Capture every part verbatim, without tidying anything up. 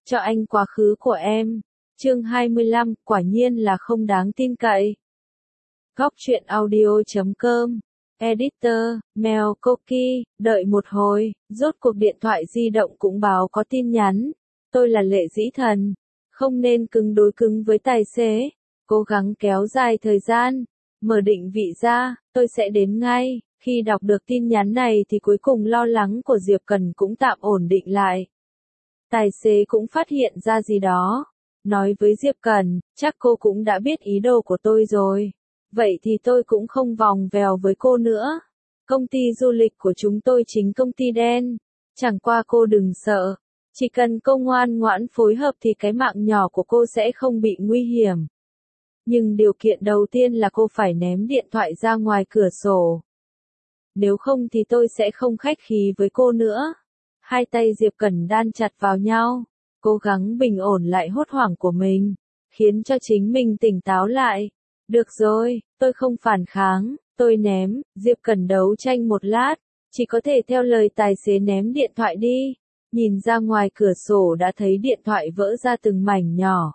cho anh quá khứ của em. Chương hai mươi lăm, quả nhiên là không đáng tin cậy. Góc truyện audio chấm com. Editor, Mel Cookie, đợi một hồi, rốt cuộc điện thoại di động cũng báo có tin nhắn. Tôi là Lệ Dĩ Thần. Không nên cứng đối cứng với tài xế. Cố gắng kéo dài thời gian. Mở định vị ra, tôi sẽ đến ngay. Khi đọc được tin nhắn này thì cuối cùng lo lắng của Diệp Cần cũng tạm ổn định lại. Tài xế cũng phát hiện ra gì đó. Nói với Diệp Cần, chắc cô cũng đã biết ý đồ của tôi rồi. Vậy thì tôi cũng không vòng vèo với cô nữa. Công ty du lịch của chúng tôi chính công ty đen. Chẳng qua cô đừng sợ. Chỉ cần cô ngoan ngoãn phối hợp thì cái mạng nhỏ của cô sẽ không bị nguy hiểm. Nhưng điều kiện đầu tiên là cô phải ném điện thoại ra ngoài cửa sổ. Nếu không thì tôi sẽ không khách khí với cô nữa. Hai tay Diệp Cẩn đan chặt vào nhau. Cố gắng bình ổn lại hốt hoảng của mình. Khiến cho chính mình tỉnh táo lại. Được rồi, tôi không phản kháng. Tôi ném. Diệp Cẩn đấu tranh một lát. Chỉ có thể theo lời tài xế ném điện thoại đi. Nhìn ra ngoài cửa sổ đã thấy điện thoại vỡ ra từng mảnh nhỏ.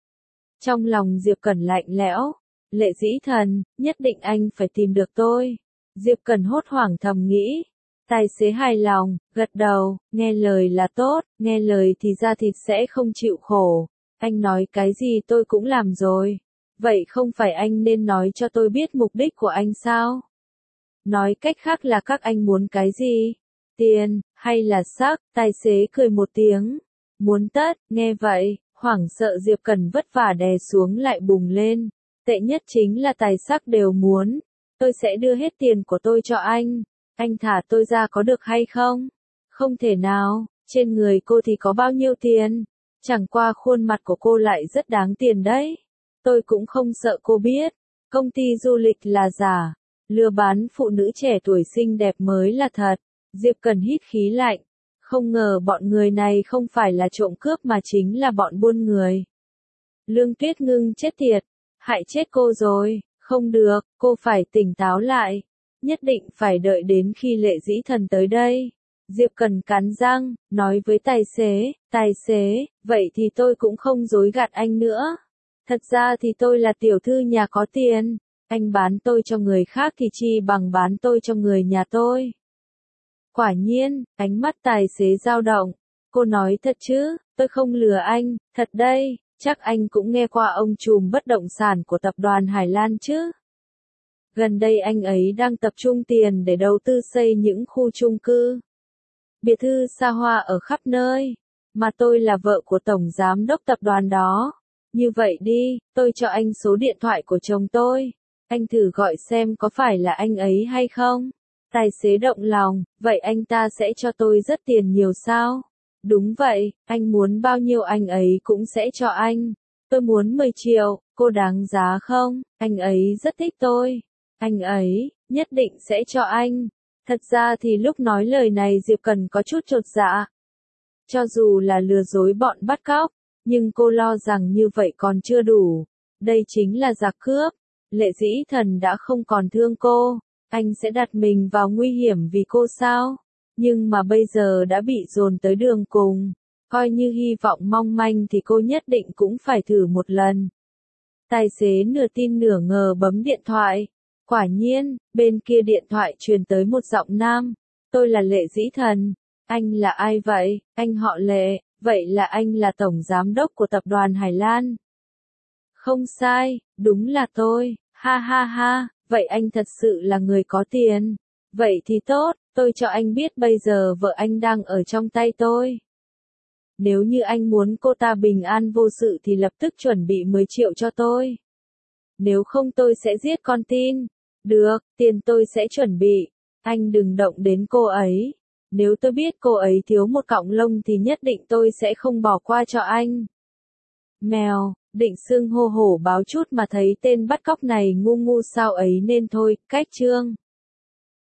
Trong lòng Diệp Cẩn lạnh lẽo. Lệ Dĩ Thần, nhất định anh phải tìm được tôi. Diệp Cẩn hốt hoảng thầm nghĩ. Tài xế hài lòng, gật đầu, nghe lời là tốt, nghe lời thì da thịt sẽ không chịu khổ. Anh nói cái gì tôi cũng làm rồi. Vậy không phải anh nên nói cho tôi biết mục đích của anh sao? Nói cách khác là các anh muốn cái gì? Tiền, hay là sắc? Tài xế cười một tiếng. Muốn tất, nghe vậy, hoảng sợ Diệp Cẩn vất vả đè xuống lại bùng lên. Tệ nhất chính là tài sắc đều muốn. Tôi sẽ đưa hết tiền của tôi cho anh. Anh thả tôi ra có được hay không? Không thể nào, trên người cô thì có bao nhiêu tiền? Chẳng qua khuôn mặt của cô lại rất đáng tiền đấy. Tôi cũng không sợ cô biết. Công ty du lịch là giả. Lừa bán phụ nữ trẻ tuổi xinh đẹp mới là thật. Diệp Cần hít khí lạnh. Không ngờ bọn người này không phải là trộm cướp mà chính là bọn buôn người. Lương Tuyết Ngưng chết tiệt. Hại chết cô rồi. Không được, cô phải tỉnh táo lại. Nhất định phải đợi đến khi Lệ Dĩ Thần tới đây. Diệp Cần cắn răng, nói với tài xế, tài xế, vậy thì tôi cũng không dối gạt anh nữa. Thật ra thì tôi là tiểu thư nhà có tiền. Anh bán tôi cho người khác thì chi bằng bán tôi cho người nhà tôi. Quả nhiên, ánh mắt tài xế dao động. Cô nói thật chứ, tôi không lừa anh, thật đây, chắc anh cũng nghe qua ông trùm bất động sản của tập đoàn Hải Lan chứ. Gần đây anh ấy đang tập trung tiền để đầu tư xây những khu chung cư. Biệt thự xa hoa ở khắp nơi. Mà tôi là vợ của tổng giám đốc tập đoàn đó. Như vậy đi, tôi cho anh số điện thoại của chồng tôi. Anh thử gọi xem có phải là anh ấy hay không. Tài xế động lòng, vậy anh ta sẽ cho tôi rất tiền nhiều sao? Đúng vậy, anh muốn bao nhiêu anh ấy cũng sẽ cho anh. Tôi muốn mười triệu, cô đáng giá không? Anh ấy rất thích tôi. Anh ấy, nhất định sẽ cho anh. Thật ra thì lúc nói lời này Diệp Cần có chút chột dạ. Cho dù là lừa dối bọn bắt cóc, nhưng cô lo rằng như vậy còn chưa đủ. Đây chính là giặc cướp. Lệ Dĩ Thần đã không còn thương cô. Anh sẽ đặt mình vào nguy hiểm vì cô sao? Nhưng mà bây giờ đã bị dồn tới đường cùng. Coi như hy vọng mong manh thì cô nhất định cũng phải thử một lần. Tài xế nửa tin nửa ngờ bấm điện thoại. Quả nhiên, bên kia điện thoại truyền tới một giọng nam. Tôi là Lệ Dĩ Thần. Anh là ai vậy? Anh họ Lệ, vậy là anh là tổng giám đốc của tập đoàn Hải Lan. Không sai, đúng là tôi, ha ha ha, vậy anh thật sự là người có tiền. Vậy thì tốt, tôi cho anh biết bây giờ vợ anh đang ở trong tay tôi. Nếu như anh muốn cô ta bình an vô sự thì lập tức chuẩn bị mười triệu cho tôi. Nếu không tôi sẽ giết con tin. Được, tiền tôi sẽ chuẩn bị. Anh đừng động đến cô ấy. Nếu tôi biết cô ấy thiếu một cọng lông thì nhất định tôi sẽ không bỏ qua cho anh. Mèo, định xưng hô hổ báo chút mà thấy tên bắt cóc này ngu ngu sao ấy nên thôi, cách chương.